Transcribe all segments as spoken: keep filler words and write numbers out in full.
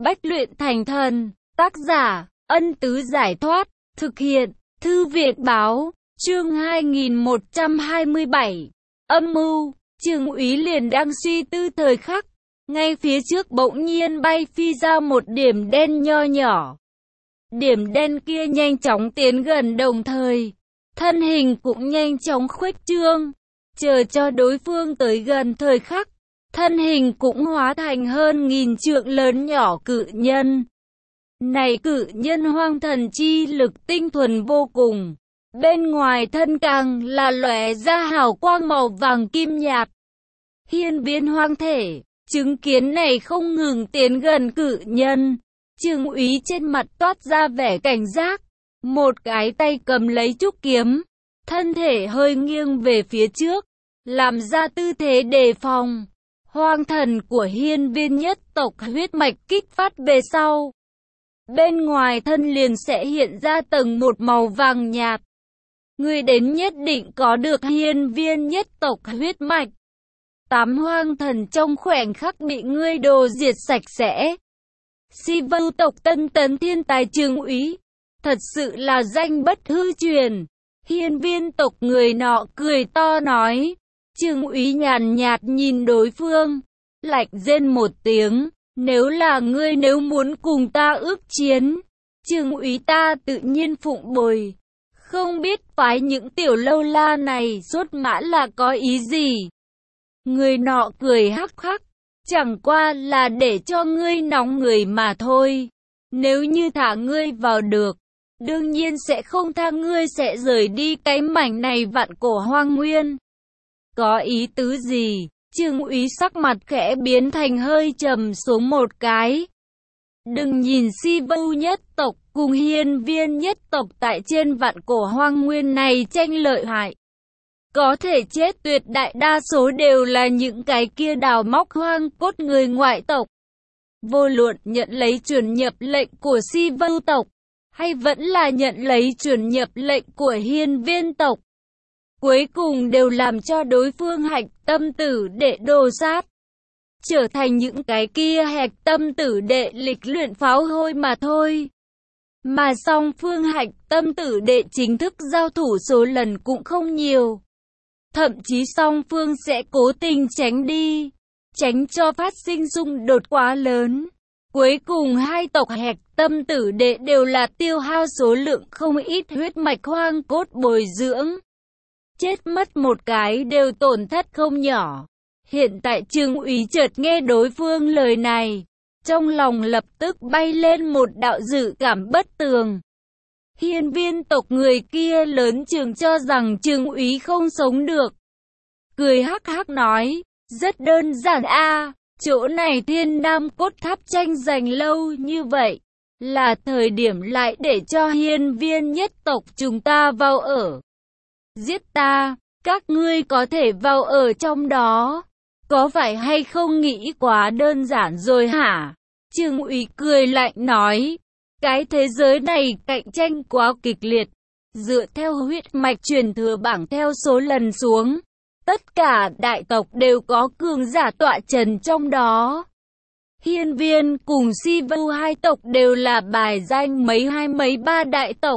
Bách luyện thành thần. Tác giả, Ân Tứ Giải Thoát. Thực hiện, Thư viện Báo. Chương hai nghìn một trăm hai mươi bảy. Âm mưu. Trường úy liền đang suy tư thời khắc. Ngay phía trước bỗng nhiên bay phi ra một điểm đen nho nhỏ. Điểm đen kia nhanh chóng tiến gần, đồng thời thân hình cũng nhanh chóng khuếch trương. Chờ cho đối phương tới gần thời khắc, thân hình cũng hóa thành hơn nghìn trượng lớn nhỏ cự nhân. Này cự nhân hoang thần chi lực tinh thuần vô cùng. Bên ngoài thân càng là lóe ra hào quang màu vàng kim nhạt. Hiên viên hoang thể, chứng kiến này không ngừng tiến gần cự nhân. Trường úy trên mặt toát ra vẻ cảnh giác. Một cái tay cầm lấy trúc kiếm, thân thể hơi nghiêng về phía trước, làm ra tư thế đề phòng. Hoang thần của hiên viên nhất tộc huyết mạch kích phát về sau, bên ngoài thân liền sẽ hiện ra tầng một màu vàng nhạt. Người đến nhất định có được hiên viên nhất tộc huyết mạch. Tám hoang thần trong khoảnh khắc bị ngươi đồ diệt sạch sẽ. Si vưu tộc tân tấn thiên tài trường úy, thật sự là danh bất hư truyền. Hiên viên tộc người nọ cười to nói. Trường úy nhàn nhạt nhìn đối phương, lạnh rên một tiếng. Nếu là ngươi, nếu muốn cùng ta ước chiến, trường úy ta tự nhiên phụng bồi. Không biết phái những tiểu lâu la này rốt mã là có ý gì? Người nọ cười hắc hắc. Chẳng qua là để cho ngươi nóng người mà thôi. Nếu như thả ngươi vào được, đương nhiên sẽ không tha ngươi, sẽ rời đi cái mảnh này vạn cổ hoang nguyên. Có ý tứ gì? Trường úy sắc mặt khẽ biến thành hơi trầm xuống một cái. Đừng nhìn Si Vưu nhất tộc cùng hiên viên nhất tộc tại trên vạn cổ hoang nguyên này tranh lợi hại. Có thể chết tuyệt đại đa số đều là những cái kia đào móc hoang cốt người ngoại tộc. Vô luận nhận lấy truyền nhập lệnh của Si Vưu tộc, hay vẫn là nhận lấy truyền nhập lệnh của hiên viên tộc, cuối cùng đều làm cho đối phương hạch tâm tử đệ đồ sát, trở thành những cái kia hạch tâm tử đệ lịch luyện pháo hôi mà thôi. Mà song phương hạch tâm tử đệ chính thức giao thủ số lần cũng không nhiều. Thậm chí song phương sẽ cố tình tránh đi, tránh cho phát sinh xung đột quá lớn. Cuối cùng hai tộc hạch tâm tử đệ đều là tiêu hao số lượng không ít huyết mạch hoang cốt bồi dưỡng. Chết mất một cái đều tổn thất không nhỏ. Hiện tại trường úy chợt nghe đối phương lời này, trong lòng lập tức bay lên một đạo dự cảm bất tường. Hiên viên tộc người kia lớn trường cho rằng trường úy không sống được. Cười hắc hắc nói, rất đơn giản a, chỗ này thiên nam cốt tháp tranh giành lâu như vậy, là thời điểm lại để cho hiên viên nhất tộc chúng ta vào ở. Giết ta, các ngươi có thể vào ở trong đó. Có phải hay không nghĩ quá đơn giản rồi hả? Trường úy cười lạnh nói. Cái thế giới này cạnh tranh quá kịch liệt. Dựa theo huyết mạch truyền thừa bảng theo số lần xuống, tất cả đại tộc đều có cường giả tọa trần trong đó. Hiên viên cùng Si Vưu hai tộc đều là bài danh mấy hai mấy ba đại tộc.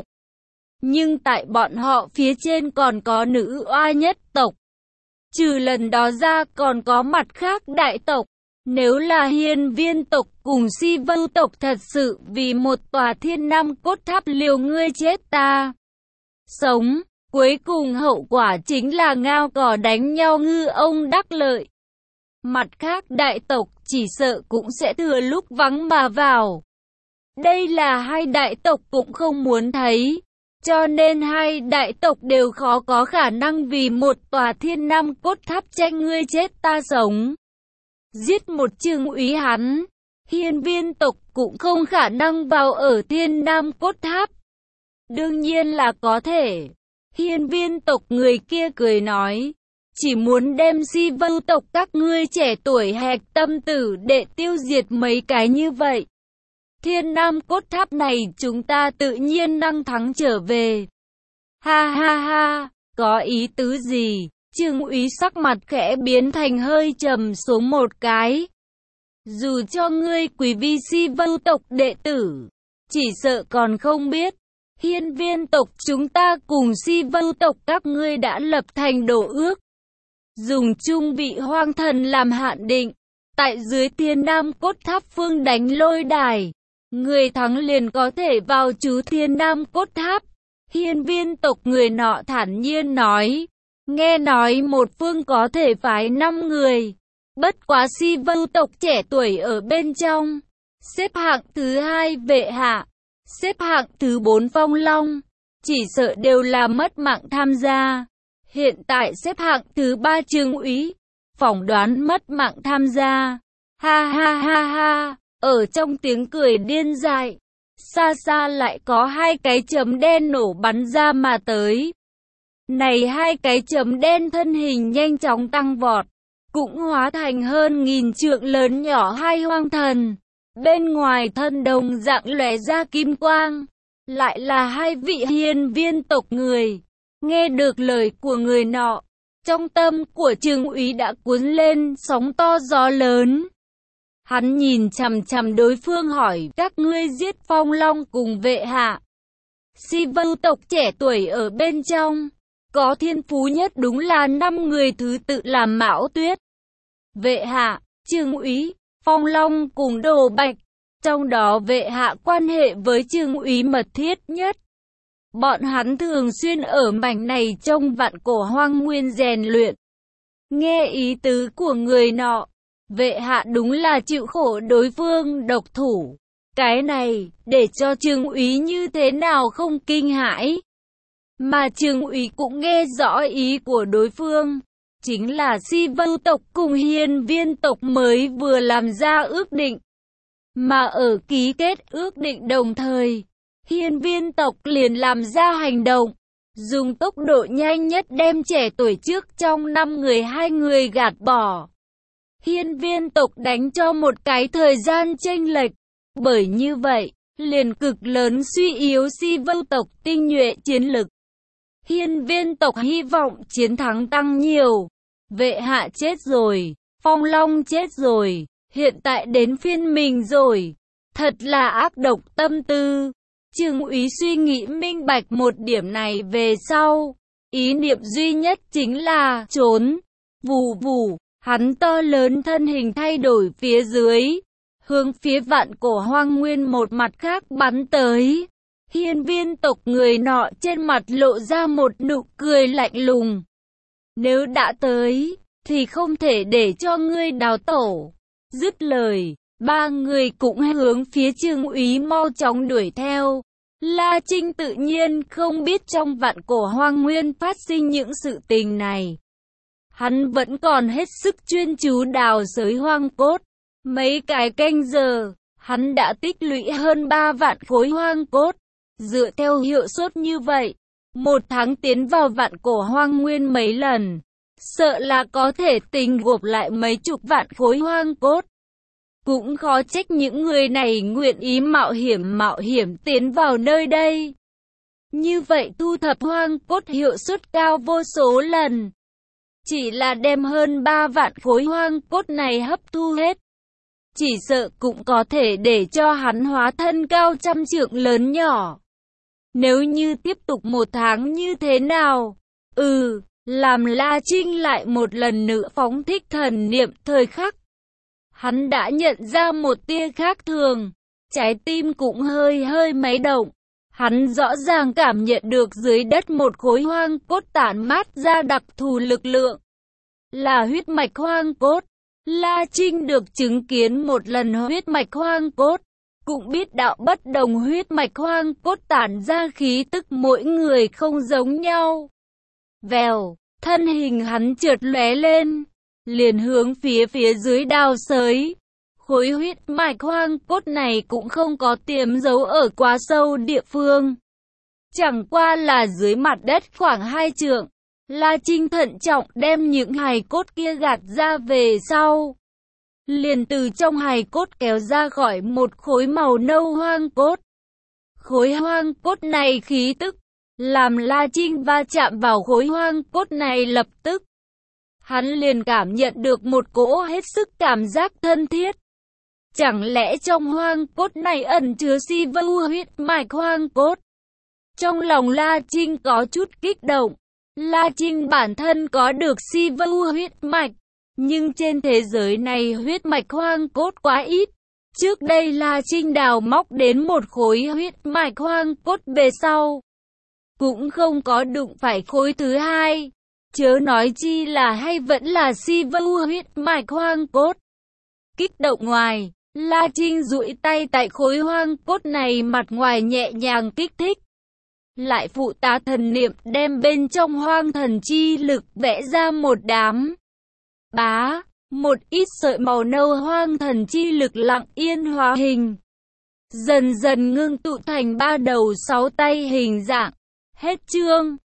Nhưng tại bọn họ phía trên còn có nữ oa nhất tộc. Trừ lần đó ra còn có mặt khác đại tộc. Nếu là hiên viên tộc cùng Si Vưu tộc thật sự vì một tòa thiên nam cốt tháp liều ngươi chết ta sống, cuối cùng hậu quả chính là ngao cỏ đánh nhau, ngư ông đắc lợi. Mặt khác đại tộc chỉ sợ cũng sẽ thừa lúc vắng mà vào. Đây là hai đại tộc cũng không muốn thấy. Cho nên hai đại tộc đều khó có khả năng vì một tòa thiên nam cốt tháp tranh ngươi chết ta sống. Giết một trường úy hắn, hiên viên tộc cũng không khả năng vào ở thiên nam cốt tháp. Đương nhiên là có thể. Hiên viên tộc người kia cười nói, chỉ muốn đem Si Vưu tộc các ngươi trẻ tuổi hạch tâm tử đệ tiêu diệt mấy cái như vậy. Thiên nam cốt tháp này chúng ta tự nhiên năng thắng trở về. Ha ha ha, có ý tứ gì? Trường úy sắc mặt khẽ biến thành hơi trầm xuống một cái. Dù cho ngươi quý vi si vưu tộc đệ tử, chỉ sợ còn không biết. Hiên viên tộc chúng ta cùng si vưu tộc các ngươi đã lập thành đồ ước. Dùng chung vị hoang thần làm hạn định. Tại dưới thiên nam cốt tháp phương đánh lôi đài. Người thắng liền có thể vào trú thiên nam cốt tháp. Hiên viên tộc người nọ thản nhiên nói. Nghe nói một phương có thể phái năm người. Bất quá si vưu tộc trẻ tuổi ở bên trong. Xếp hạng thứ hai Vệ Hạ. Xếp hạng thứ bốn Phong Long. Chỉ sợ đều là mất mạng tham gia. Hiện tại xếp hạng thứ ba Trương Úy. Phỏng đoán mất mạng tham gia. Ha ha ha ha. Ở trong tiếng cười điên dại. Xa xa lại có hai cái chấm đen nổ bắn ra mà tới. Này hai cái chấm đen thân hình nhanh chóng tăng vọt. Cũng hóa thành hơn nghìn trượng lớn nhỏ hai hoang thần. Bên ngoài thân đồng dạng lóe ra kim quang. Lại là hai vị hiên viên tộc người. Nghe được lời của người nọ. Trong tâm của Trương Úy đã cuốn lên sóng to gió lớn. Hắn nhìn chằm chằm đối phương hỏi các ngươi giết Phong Long cùng Vệ Hạ. Si vưu tộc trẻ tuổi ở bên trong. Có thiên phú nhất đúng là năm người thứ tự làm Mão Tuyết, Vệ Hạ, Trương Úy, Phong Long cùng Đồ Bạch. Trong đó Vệ Hạ quan hệ với Trương Úy mật thiết nhất. Bọn hắn thường xuyên ở mảnh này trong vạn cổ hoang nguyên rèn luyện. Nghe ý tứ của người nọ, Vệ Hạ đúng là chịu khổ đối phương độc thủ. Cái này, để cho Trương Úy như thế nào không kinh hãi. Mà Trương Úy cũng nghe rõ ý của đối phương. Chính là si vưu tộc cùng hiên viên tộc mới vừa làm ra ước định. Mà ở ký kết ước định đồng thời, hiên viên tộc liền làm ra hành động. Dùng tốc độ nhanh nhất đem trẻ tuổi trước trong năm người hai người gạt bỏ. Hiên viên tộc đánh cho một cái thời gian chênh lệch. Bởi như vậy, liền cực lớn suy yếu si vưu tộc tinh nhuệ chiến lực. Hiên viên tộc hy vọng chiến thắng tăng nhiều. Vệ Hạ chết rồi, Phong Long chết rồi, hiện tại đến phiên mình rồi. Thật là ác độc tâm tư. Trương Úy suy nghĩ minh bạch một điểm này về sau. Ý niệm duy nhất chính là trốn. Vù vù, hắn to lớn thân hình thay đổi phía dưới. Hướng phía vạn cổ hoang nguyên một mặt khác bắn tới. Hiên viên tộc người nọ trên mặt lộ ra một nụ cười lạnh lùng. Nếu đã tới, thì không thể để cho ngươi đào tổ. Dứt lời, ba người cũng hướng phía Trương Úy mau chóng đuổi theo. La Trinh tự nhiên không biết trong vạn cổ hoang nguyên phát sinh những sự tình này. Hắn vẫn còn hết sức chuyên chú đào xới hoang cốt. Mấy cái canh giờ, hắn đã tích lũy hơn ba vạn khối hoang cốt. Dựa theo hiệu suất như vậy, một tháng tiến vào vạn cổ hoang nguyên mấy lần, sợ là có thể tình gộp lại mấy chục vạn khối hoang cốt. Cũng khó trách những người này nguyện ý mạo hiểm mạo hiểm tiến vào nơi đây. Như vậy thu thập hoang cốt hiệu suất cao vô số lần. Chỉ là đem hơn ba vạn khối hoang cốt này hấp thu hết. Chỉ sợ cũng có thể để cho hắn hóa thân cao trăm trượng lớn nhỏ. Nếu như tiếp tục một tháng như thế nào? Ừ, làm La Trinh lại một lần nữa phóng thích thần niệm thời khắc. Hắn đã nhận ra một tia khác thường. Trái tim cũng hơi hơi máy động. Hắn rõ ràng cảm nhận được dưới đất một khối hoang cốt tản mát ra đặc thù lực lượng. Là huyết mạch hoang cốt. La Trinh được chứng kiến một lần huyết mạch hoang cốt. Cũng biết đạo bất đồng huyết mạch hoang cốt tản ra khí tức mỗi người không giống nhau. Vèo, thân hình hắn trượt lóe lên, liền hướng phía phía dưới đào xới. Khối huyết mạch hoang cốt này cũng không có tiềm giấu ở quá sâu địa phương. Chẳng qua là dưới mặt đất khoảng hai trượng. La Trinh thận trọng đem những hài cốt kia gạt ra về sau. Liền từ trong hài cốt kéo ra khỏi một khối màu nâu hoang cốt. Khối hoang cốt này khí tức, làm La Trinh va chạm vào khối hoang cốt này lập tức. Hắn liền cảm nhận được một cỗ hết sức cảm giác thân thiết. Chẳng lẽ trong hoang cốt này ẩn chứa si vu huyết mạch hoang cốt? Trong lòng La Trinh có chút kích động. La Trinh bản thân có được si vu huyết mạch, nhưng trên thế giới này huyết mạch hoang cốt quá ít. Trước đây La Trinh đào móc đến một khối huyết mạch hoang cốt về sau, cũng không có đụng phải khối thứ hai. Chớ nói chi là hay vẫn là si vu huyết mạch hoang cốt. Kích động ngoài, La Trinh duỗi tay tại khối hoang cốt này, mặt ngoài nhẹ nhàng kích thích. Lại phụ tá thần niệm đem bên trong hoang thần chi lực vẽ ra một đám. Bá, một ít sợi màu nâu hoang thần chi lực lặng yên hóa hình. Dần dần ngưng tụ thành ba đầu sáu tay hình dạng. Hết chương.